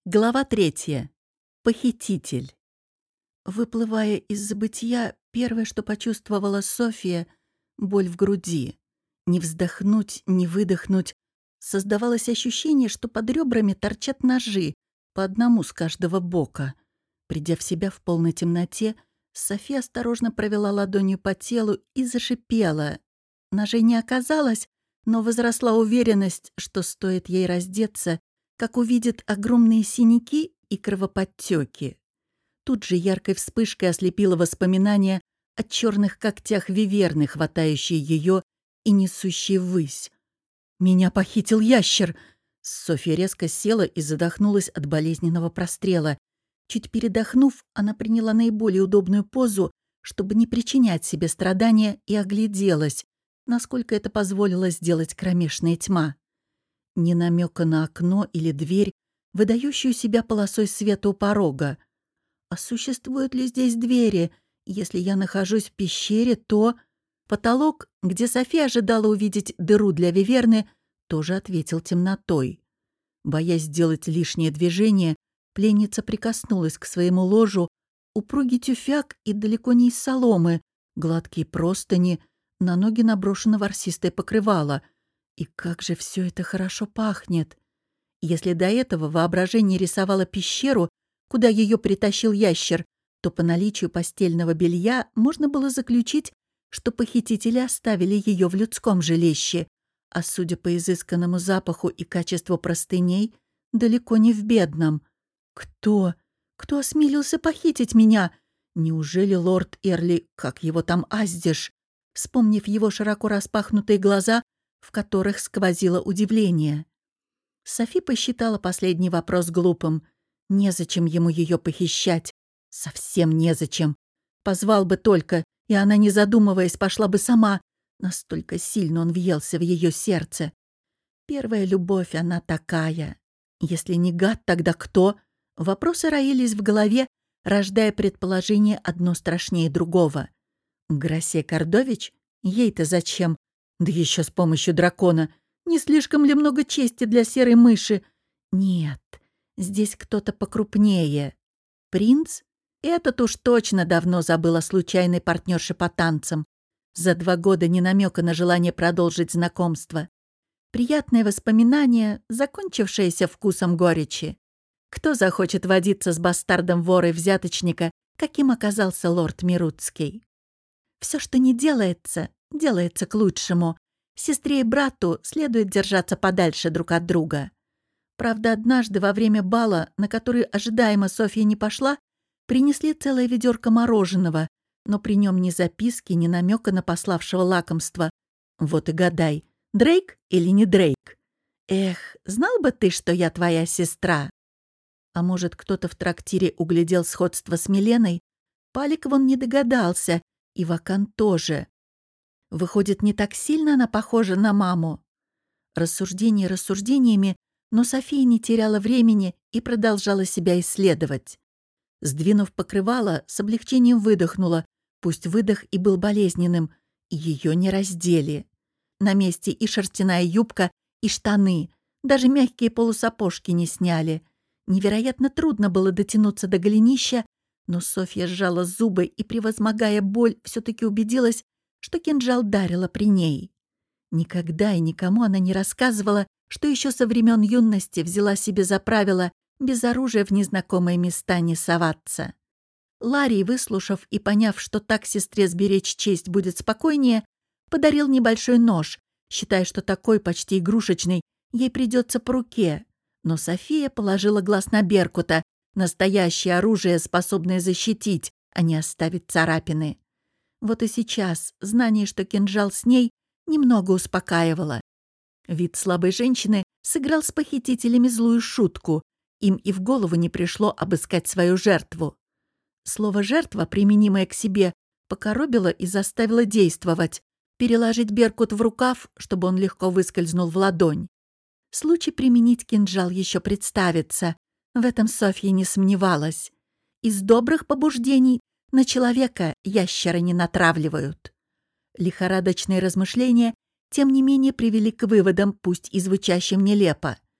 Глава 3. Похититель. Выплывая из забытья, первое, что почувствовала Софья — боль в груди. Не вздохнуть, не выдохнуть. Создавалось ощущение, что под ребрами торчат ножи, по одному с каждого бока. Придя в себя в полной темноте, София осторожно провела ладонью по телу и зашипела. Ножей не оказалось, но возросла уверенность, что стоит ей раздеться, как увидит огромные синяки и кровоподтёки. Тут же яркой вспышкой ослепило воспоминание о черных когтях виверны, хватающей ее и несущей ввысь. «Меня похитил ящер!» Софья резко села и задохнулась от болезненного прострела. Чуть передохнув, она приняла наиболее удобную позу, чтобы не причинять себе страдания, и огляделась, насколько это позволила сделать кромешная тьма. Ни намека на окно или дверь, выдающую себя полосой света у порога. А существуют ли здесь двери? Если я нахожусь в пещере, то... Потолок, где София ожидала увидеть дыру для виверны, тоже ответил темнотой. Боясь сделать лишнее движение, пленница прикоснулась к своему ложу. Упругий тюфяк и далеко не из соломы, гладкие простыни, на ноги наброшено ворсистое покрывало. И как же все это хорошо пахнет! Если до этого воображение рисовало пещеру, куда ее притащил ящер, то по наличию постельного белья можно было заключить, что похитители оставили ее в людском жилище, а судя по изысканному запаху и качеству простыней, далеко не в бедном. Кто? Кто осмелился похитить меня? Неужели лорд Эрли, как его там Аздиш? Вспомнив его широко распахнутые глаза, в которых сквозило удивление. Софи посчитала последний вопрос глупым. Незачем ему ее похищать. Совсем незачем. Позвал бы только, и она, не задумываясь, пошла бы сама. Настолько сильно он въелся в ее сердце. Первая любовь, она такая. Если не гад, тогда кто? Вопросы роились в голове, рождая предположение одно страшнее другого. Грасия Кордович? Ей-то зачем? Да еще с помощью дракона. Не слишком ли много чести для серой мыши? Нет, здесь кто-то покрупнее. Принц? Этот уж точно давно забыл о случайной партнерше по танцам. За 2 года ни намека на желание продолжить знакомство. Приятное воспоминание, закончившееся вкусом горечи. Кто захочет водиться с бастардом вора и взяточника, каким оказался лорд Мируцкий? Все, что не делается, делается к лучшему. Сестре и брату следует держаться подальше друг от друга. Правда, однажды во время бала, на который ожидаемо Софья не пошла, принесли целое ведерко мороженого, но при нем ни записки, ни намека на пославшего лакомства. Вот и гадай, Дрейк или не Дрейк? Эх, знал бы ты, что я твоя сестра. А может, кто-то в трактире углядел сходство с Миленой? Палик вон не догадался, и Вакан тоже. Выходит, не так сильно она похожа на маму. Рассуждения рассуждениями, но София не теряла времени и продолжала себя исследовать. Сдвинув покрывало, с облегчением выдохнула, пусть выдох и был болезненным, ее не раздели. На месте и шерстяная юбка, и штаны, даже мягкие полусапожки не сняли. Невероятно трудно было дотянуться до голенища, но Софья сжала зубы и, превозмогая боль, все-таки убедилась, что кинжал дарила при ней. Никогда и никому она не рассказывала, что еще со времен юности взяла себе за правило без оружия в незнакомые места не соваться. Ларри, выслушав и поняв, что так сестре сберечь честь будет спокойнее, подарил небольшой нож, считая, что такой, почти игрушечный, ей придется по руке. Но София положила глаз на Беркута, настоящее оружие, способное защитить, а не оставить царапины. Вот и сейчас знание, что кинжал с ней, немного успокаивало. Вид слабой женщины сыграл с похитителями злую шутку. Им и в голову не пришло обыскать свою жертву. Слово «жертва», применимое к себе, покоробило и заставило действовать, переложить Беркут в рукав, чтобы он легко выскользнул в ладонь. Случай применить кинжал еще представится. В этом Софья не сомневалась. Из добрых побуждений на человека ящеры не натравливают. Лихорадочные размышления, тем не менее, привели к выводам, пусть и звучащим нелепо.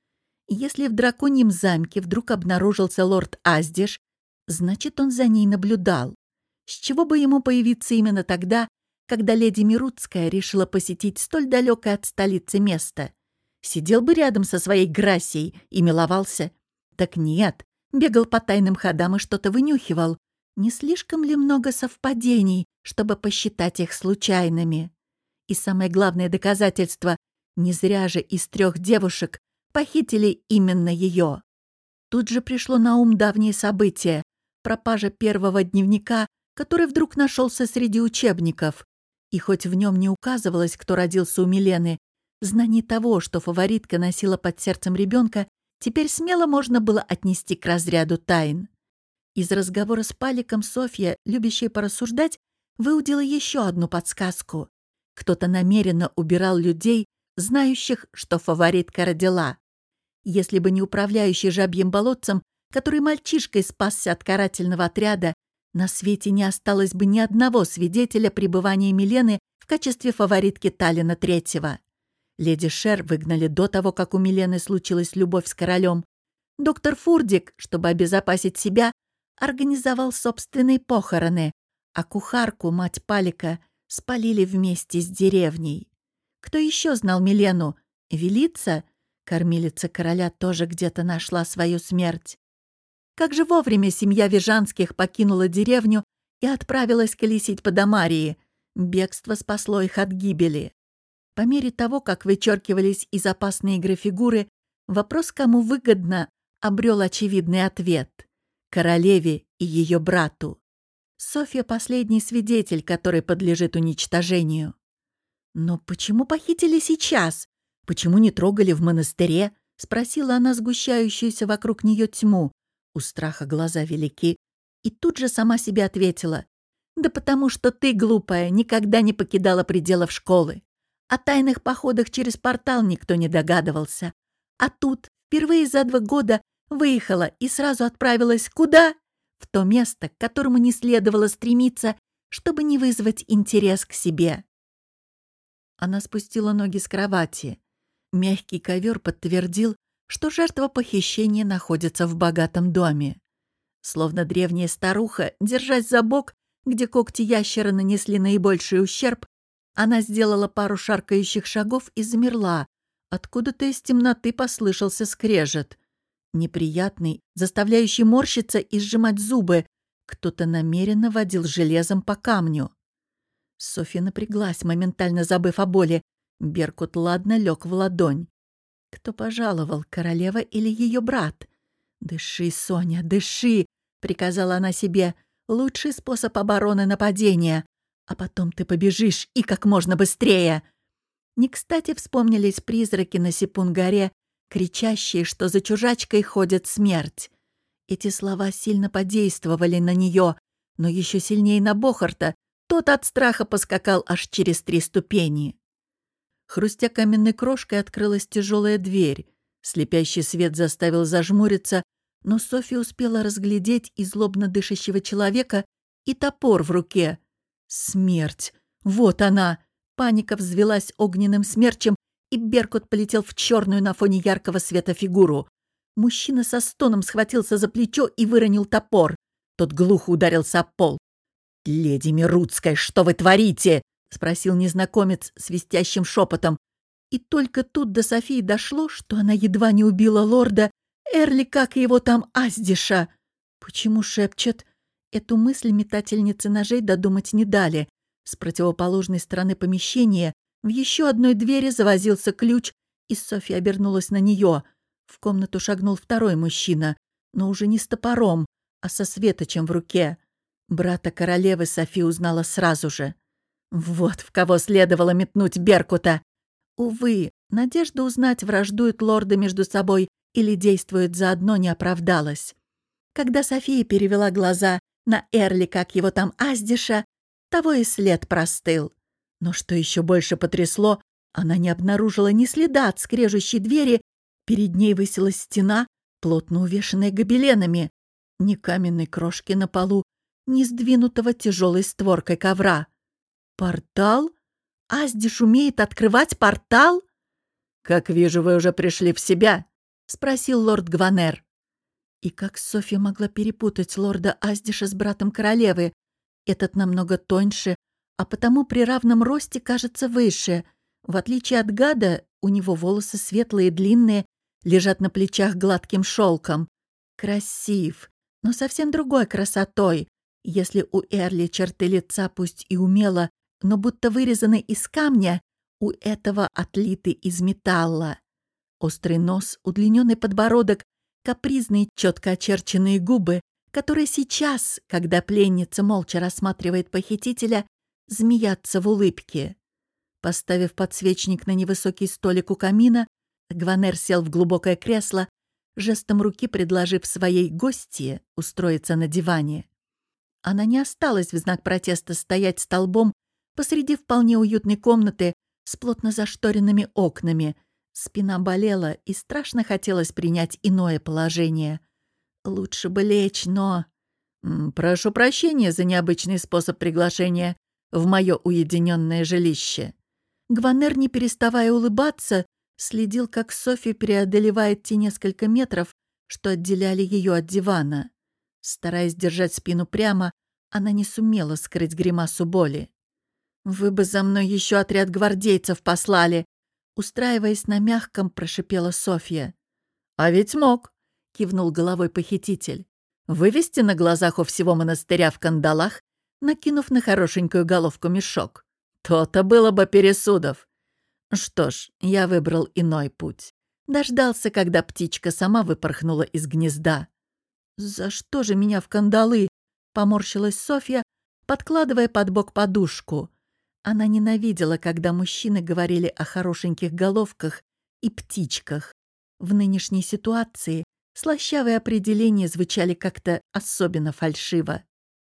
Если в драконьем замке вдруг обнаружился лорд Аздиш, значит, он за ней наблюдал. С чего бы ему появиться именно тогда, когда леди Мирутская решила посетить столь далекое от столицы место? Сидел бы рядом со своей Грассией и миловался. Так нет, бегал по тайным ходам и что-то вынюхивал. Не слишком ли много совпадений, чтобы посчитать их случайными? И самое главное доказательство — не зря же из 3 девушек похитили именно ее. Тут же пришло на ум давнее событие — пропажа первого дневника, который вдруг нашелся среди учебников. И хоть в нем не указывалось, кто родился у Милены, знание того, что фаворитка носила под сердцем ребенка, теперь смело можно было отнести к разряду тайн. Из разговора с Паликом Софья, любящая порассуждать, выудила еще одну подсказку. Кто-то намеренно убирал людей, знающих, что фаворитка родила. Если бы не управляющий жабьим болотцем, который мальчишкой спасся от карательного отряда, на свете не осталось бы ни одного свидетеля пребывания Милены в качестве фаворитки Таллина III. Леди Шер выгнали до того, как у Милены случилась любовь с королем. Доктор Фурдик, чтобы обезопасить себя, организовал собственные похороны, а кухарку, мать Палика, спалили вместе с деревней. Кто еще знал Милену? Велица? Кормилица короля тоже где-то нашла свою смерть. Как же вовремя семья Вижанских покинула деревню и отправилась колесить по Дамарии. Бегство спасло их от гибели. По мере того, как вычеркивались из опасной игры фигуры, вопрос, кому выгодно, обрел очевидный ответ — королеве и ее брату. Софья — последний свидетель, который подлежит уничтожению. «Но почему похитили сейчас? Почему не трогали в монастыре?» — спросила она сгущающуюся вокруг нее тьму. У страха глаза велики. И тут же сама себе ответила: «Да потому что ты, глупая, никогда не покидала пределов школы. О тайных походах через портал никто не догадывался. А тут впервые за 2 года выехала и сразу отправилась куда? В то место, к которому не следовало стремиться, чтобы не вызвать интерес к себе». Она спустила ноги с кровати. Мягкий ковер подтвердил, что жертва похищения находится в богатом доме. Словно древняя старуха, держась за бок, где когти ящера нанесли наибольший ущерб, она сделала пару шаркающих шагов и замерла. Откуда-то из темноты послышался скрежет. Неприятный, заставляющий морщиться и сжимать зубы. Кто-то намеренно водил железом по камню. Софья напряглась, моментально забыв о боли. Беркут ладно лег в ладонь. Кто пожаловал, королева или ее брат? «Дыши, Соня, дыши!» — приказала она себе. «Лучший способ обороны — нападения. А потом ты побежишь, и как можно быстрее!» Не кстати вспомнились призраки на Сипун-горе, кричащие, что за чужачкой ходит смерть. Эти слова сильно подействовали на нее, но еще сильнее на Бохарта. Тот от страха поскакал аж через 3 ступени. Хрустя каменной крошкой, открылась тяжелая дверь. Слепящий свет заставил зажмуриться, но Софья успела разглядеть и злобно дышащего человека, и топор в руке. Смерть! Вот она! Паника взвелась огненным смерчем, и Беркут полетел в черную на фоне яркого света фигуру. Мужчина со стоном схватился за плечо и выронил топор. Тот глухо ударился об пол. «Леди Мирутская, что вы творите?» — спросил незнакомец свистящим шепотом. И только тут до Софии дошло, что она едва не убила лорда Эрли, как его там, Аздиша. Почему шепчет? Эту мысль метательницы ножей додумать не дали. С противоположной стороны помещения в еще одной двери завозился ключ, и Софья обернулась на нее. В комнату шагнул второй мужчина, но уже не с топором, а со светочем в руке. Брата королевы София узнала сразу же. Вот в кого следовало метнуть Беркута. Увы, надежда узнать, враждуют лорды между собой или действуют заодно, не оправдалась. Когда София перевела глаза на Эрли, как его там, Аздиша, того и след простыл. Но что еще больше потрясло, она не обнаружила ни следа от скрежущей двери. Перед ней высилась стена, плотно увешанная гобеленами. Ни каменной крошки на полу, ни сдвинутого тяжелой створкой ковра. Портал? Аздиш умеет открывать портал? «Как вижу, вы уже пришли в себя», — спросил лорд Гванер. И как Софья могла перепутать лорда Аздиша с братом королевы? Этот намного тоньше, а потому при равном росте кажется выше. В отличие от гада, у него волосы светлые, длинные, лежат на плечах гладким шелком. Красив, но совсем другой красотой. Если у Эрли черты лица пусть и умело, но будто вырезаны из камня, у этого отлиты из металла. Острый нос, удлиненный подбородок, капризные, четко очерченные губы, которые сейчас, когда пленница молча рассматривает похитителя, змеятся в улыбке. Поставив подсвечник на невысокий столик у камина, Гванер сел в глубокое кресло, жестом руки предложив своей гостье устроиться на диване. Она не осталась в знак протеста стоять столбом посреди вполне уютной комнаты с плотно зашторенными окнами. Спина болела, и страшно хотелось принять иное положение. Лучше бы лечь, но... «Прошу прощения за необычный способ приглашения в мое уединенное жилище». Гванер, не переставая улыбаться, следил, как Софья преодолевает те несколько метров, что отделяли ее от дивана. Стараясь держать спину прямо, она не сумела скрыть гримасу боли. «Вы бы за мной еще отряд гвардейцев послали!» Устраиваясь на мягком, прошипела Софья. «А ведь мог!» — кивнул головой похититель. «Вывести на глазах у всего монастыря в кандалах, накинув на хорошенькую головку мешок. То-то было бы пересудов. Что ж, я выбрал иной путь. Дождался, когда птичка сама выпорхнула из гнезда». «За что же меня в кандалы?» — поморщилась Софья, подкладывая под бок подушку. Она ненавидела, когда мужчины говорили о хорошеньких головках и птичках. В нынешней ситуации слащавые определения звучали как-то особенно фальшиво.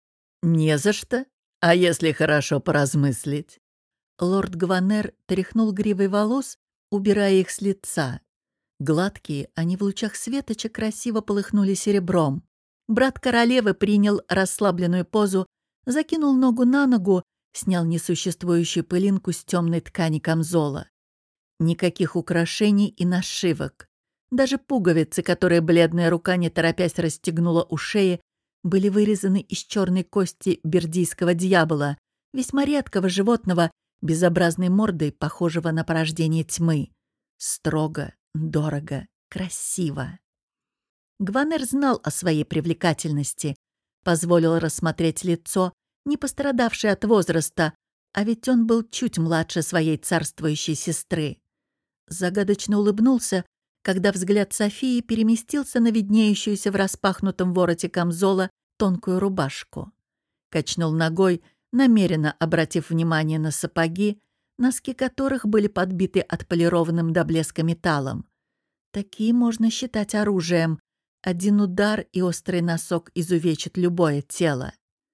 «Не за что. А если хорошо поразмыслить?» Лорд Гванер тряхнул гривой волос, убирая их с лица. Гладкие, они в лучах светоча красиво полыхнули серебром. Брат королевы принял расслабленную позу, закинул ногу на ногу, снял несуществующую пылинку с темной ткани камзола. Никаких украшений и нашивок. Даже пуговицы, которые бледная рука, не торопясь, расстегнула у шеи, были вырезаны из черной кости бердийского дьявола, весьма редкого животного, безобразной мордой, похожего на порождение тьмы. Строго, дорого, красиво. Гванер знал о своей привлекательности, позволил рассмотреть лицо, не пострадавшее от возраста, а ведь он был чуть младше своей царствующей сестры. Загадочно улыбнулся, когда взгляд Софии переместился на виднеющуюся в распахнутом вороте камзола тонкую рубашку. Качнул ногой, намеренно обратив внимание на сапоги, носки которых были подбиты отполированным до блеска металлом. Такие можно считать оружием. Один удар, и острый носок изувечит любое тело.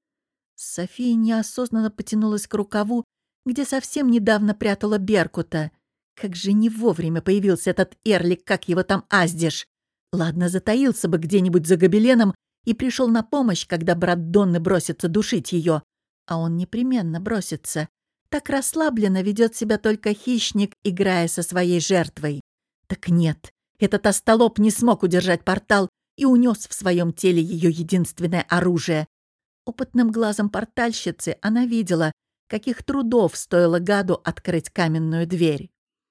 София неосознанно потянулась к рукаву, где совсем недавно прятала беркута. Как же не вовремя появился этот Эрлик, как его там Аздиш. Ладно, затаился бы где-нибудь за гобеленом и пришел на помощь, когда брат Донны бросится душить ее. А он непременно бросится. Так расслабленно ведет себя только хищник, играя со своей жертвой. Так нет, этот остолоп не смог удержать портал и унес в своем теле ее единственное оружие. Опытным глазом портальщицы она видела, каких трудов стоило гаду открыть каменную дверь.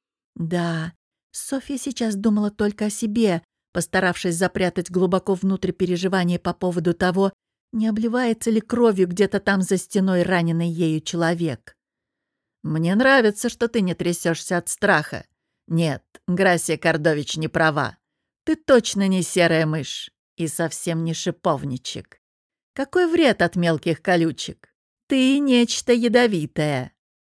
Да, Софья сейчас думала только о себе, постаравшись запрятать глубоко внутрь переживания по поводу того, не обливается ли кровью где-то там за стеной раненый ею человек. «Мне нравится, что ты не трясешься от страха. Нет, Грасия Кордович не права. Ты точно не серая мышь и совсем не шиповничек. Какой вред от мелких колючек? Ты нечто ядовитое».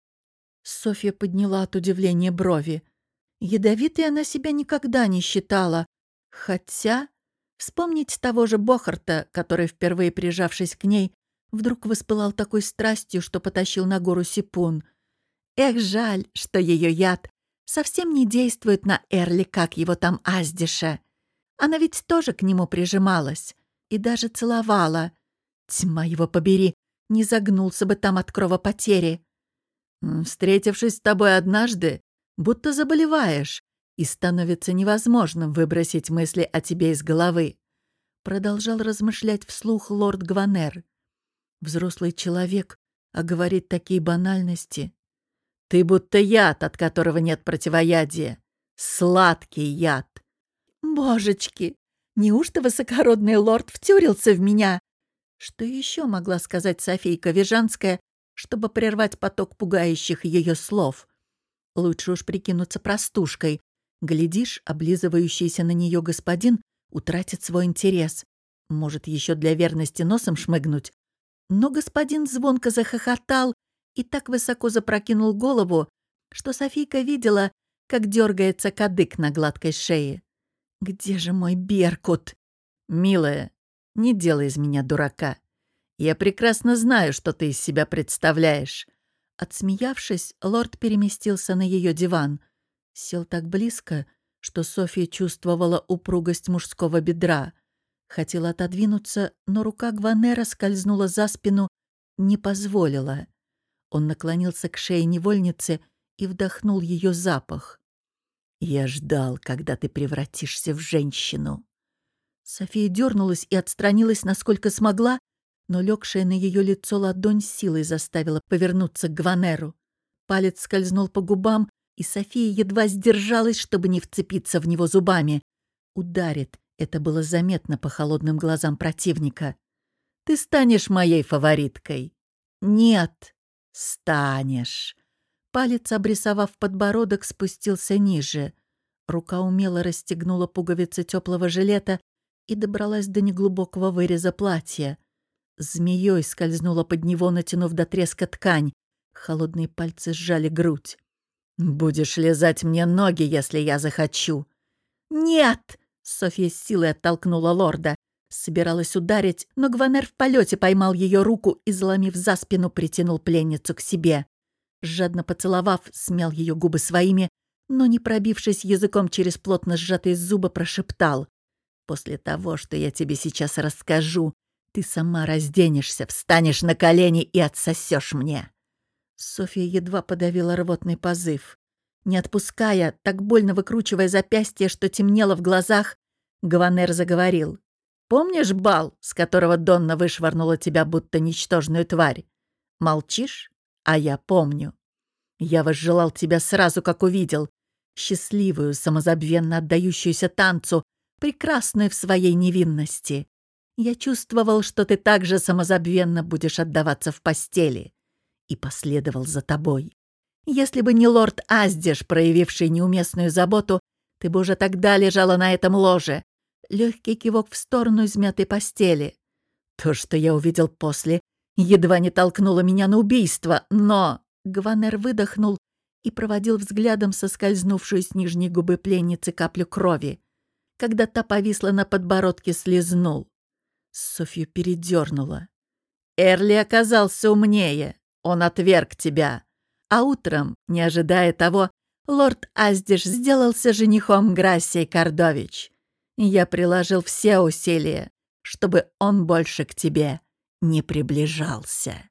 Софья подняла от удивления брови. Ядовитой она себя никогда не считала. Хотя вспомнить того же Бохарта, который, впервые прижавшись к ней, вдруг воспылал такой страстью, что потащил на гору Сипун. Эх, жаль, что ее яд совсем не действует на Эрли, как его там Аздиша. Она ведь тоже к нему прижималась и даже целовала. Тьма его побери, не загнулся бы там от кровопотери. «Встретившись с тобой однажды, будто заболеваешь. и становится невозможным выбросить мысли о тебе из головы. Продолжал размышлять вслух лорд Гванер. Взрослый человек, а говорит такие банальности. Ты будто яд, от которого нет противоядия. Сладкий яд. Божечки, неужто высокородный лорд втюрился в меня? Что еще могла сказать Софийка Вижанская, чтобы прервать поток пугающих ее слов? Лучше уж прикинуться простушкой. Глядишь, облизывающийся на нее господин утратит свой интерес. Может, еще для верности носом шмыгнуть. Но господин звонко захохотал и так высоко запрокинул голову, что Софийка видела, как дергается кадык на гладкой шее. «Где же мой Беркут?» «Милая, не делай из меня дурака. Я прекрасно знаю, что ты из себя представляешь». Отсмеявшись, лорд переместился на ее диван. Сел так близко, что Софья чувствовала упругость мужского бедра. Хотела отодвинуться, но рука Гванера скользнула за спину, не позволила. Он наклонился к шее невольницы и вдохнул ее запах. «Я ждал, когда ты превратишься в женщину». София дернулась и отстранилась, насколько смогла, но легшая на ее лицо ладонь силой заставила повернуться к Гванеру. Палец скользнул по губам, и София едва сдержалась, чтобы не вцепиться в него зубами. Ударит, это было заметно по холодным глазам противника. «Ты станешь моей фавориткой». «Нет, станешь». Палец, обрисовав подбородок, спустился ниже. Рука умело расстегнула пуговицы теплого жилета и добралась до неглубокого выреза платья. Змеей скользнула под него, натянув до треска ткань. Холодные пальцы сжали грудь. «Будешь лизать мне ноги, если я захочу». «Нет!» — Софья с силой оттолкнула лорда. Собиралась ударить, но Гванер в полете поймал ее руку и, заломив за спину, притянул пленницу к себе. Жадно поцеловав, смял ее губы своими, но, не пробившись языком через плотно сжатые зубы, прошептал. «После того, что я тебе сейчас расскажу, ты сама разденешься, встанешь на колени и отсосешь мне». Софья едва подавила рвотный позыв. Не отпуская, так больно выкручивая запястье, что темнело в глазах, Гванер заговорил. «Помнишь бал, с которого Донна вышвырнула тебя, будто ничтожную тварь? Молчишь? А я помню. Я возжелал тебя сразу, как увидел. Счастливую, самозабвенно отдающуюся танцу, прекрасную в своей невинности. Я чувствовал, что ты также самозабвенно будешь отдаваться в постели. И последовал за тобой. Если бы не лорд Аздеш, проявивший неуместную заботу, ты бы уже тогда лежала на этом ложе». Легкий кивок в сторону измятой постели. То, что я увидел после, едва не толкнуло меня на убийство, но... Гванер выдохнул и проводил взглядом соскользнувшую с нижней губы пленницы каплю крови. Когда та повисла на подбородке, слезнул. Софью передернула. «Эрли оказался умнее. Он отверг тебя. А утром, не ожидая того, лорд Аздеш сделался женихом Грассии Кордович. Я приложил все усилия, чтобы он больше к тебе не приближался».